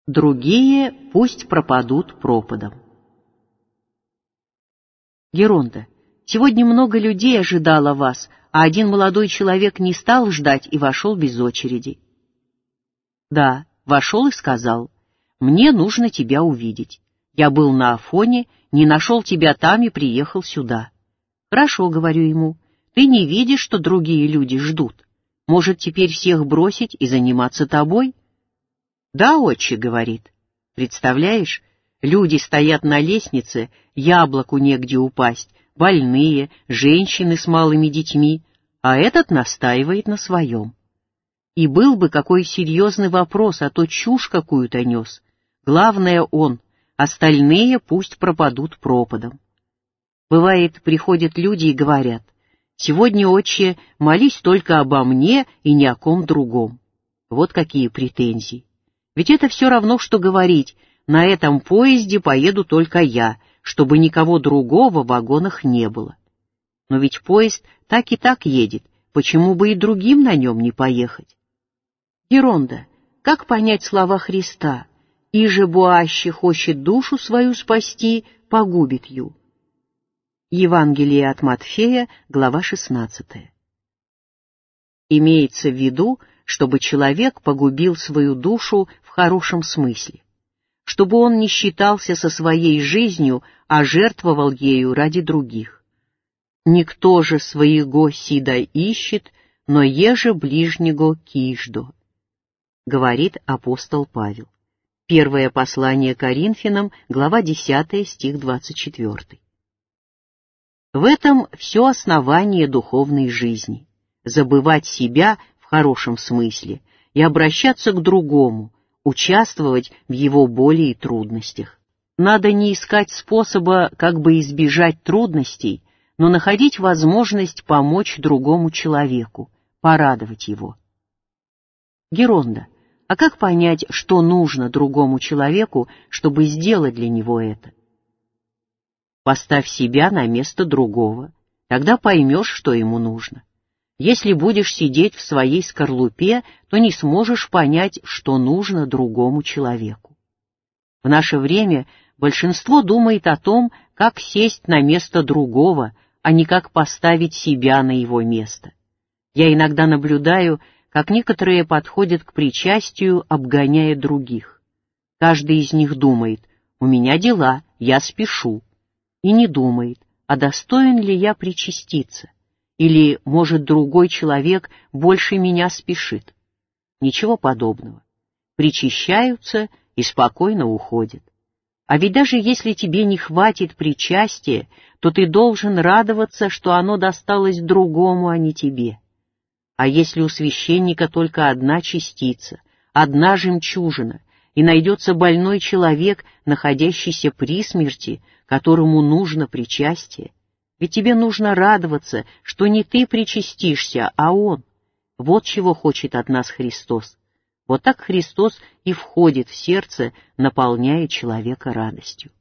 Другие пусть пропадут пропадом. Геронда, сегодня много людей ожидало вас, а один молодой человек не стал ждать и вошел без очереди. Да, вошел и сказал: «Мне нужно тебя увидеть. Я был на Афоне, не нашел тебя там и приехал сюда». «Хорошо», — говорю ему, — «ты не видишь, что другие люди ждут? Может, теперь всех бросить и заниматься тобой?» «Да, отче», — говорит. «Представляешь, люди стоят на лестнице, яблоку негде упасть, больные, женщины с малыми детьми, а этот настаивает на своем. И был бы какой серьезный вопрос, а то чушь какую-то нес. Главное он, остальные пусть пропадут пропадом». Бывает, приходят люди и говорят: «Сегодня, отче, молись только обо мне и ни о ком другом». Вот какие претензии. Ведь это все равно, что говорить: «На этом поезде поеду только я, чтобы никого другого в вагонах не было». Но ведь поезд так и так едет, почему бы и другим на нем не поехать? Геронда, как понять слова Христа: «Иже буаще хочет душу свою спасти, погубит ю»? Евангелие от Матфея, глава 16. Имеется в виду, чтобы человек погубил свою душу в хорошем смысле, чтобы он не считался со своей жизнью, а жертвовал ею ради других. «Никто же своего сида ищет, но еже ближнего киждо», говорит апостол Павел. Первое послание Коринфянам, глава 10, стих 24. В этом все основание духовной жизни — забывать себя в хорошем смысле и обращаться к другому, участвовать в его боли и трудностях. Надо не искать способа как бы избежать трудностей, но находить возможность помочь другому человеку, порадовать его. Геронда, а как понять, что нужно другому человеку, чтобы сделать для него это? Поставь себя на место другого, тогда поймешь, что ему нужно. Если будешь сидеть в своей скорлупе, то не сможешь понять, что нужно другому человеку. В наше время большинство думает о том, как сесть на место другого, а не как поставить себя на его место. Я иногда наблюдаю, как некоторые подходят к причастию, обгоняя других. Каждый из них думает: «У меня дела, я спешу», и не думает, а достоин ли я причаститься, или, может, другой человек больше меня спешит. Ничего подобного. Причащаются и спокойно уходят. А ведь даже если тебе не хватит причастия, то ты должен радоваться, что оно досталось другому, а не тебе. А если у священника только одна частица, одна жемчужина, и найдется больной человек, находящийся при смерти, которому нужно причастие, ведь тебе нужно радоваться, что не ты причастишься, а он. Вот чего хочет от нас Христос. Вот так Христос и входит в сердце, наполняя человека радостью.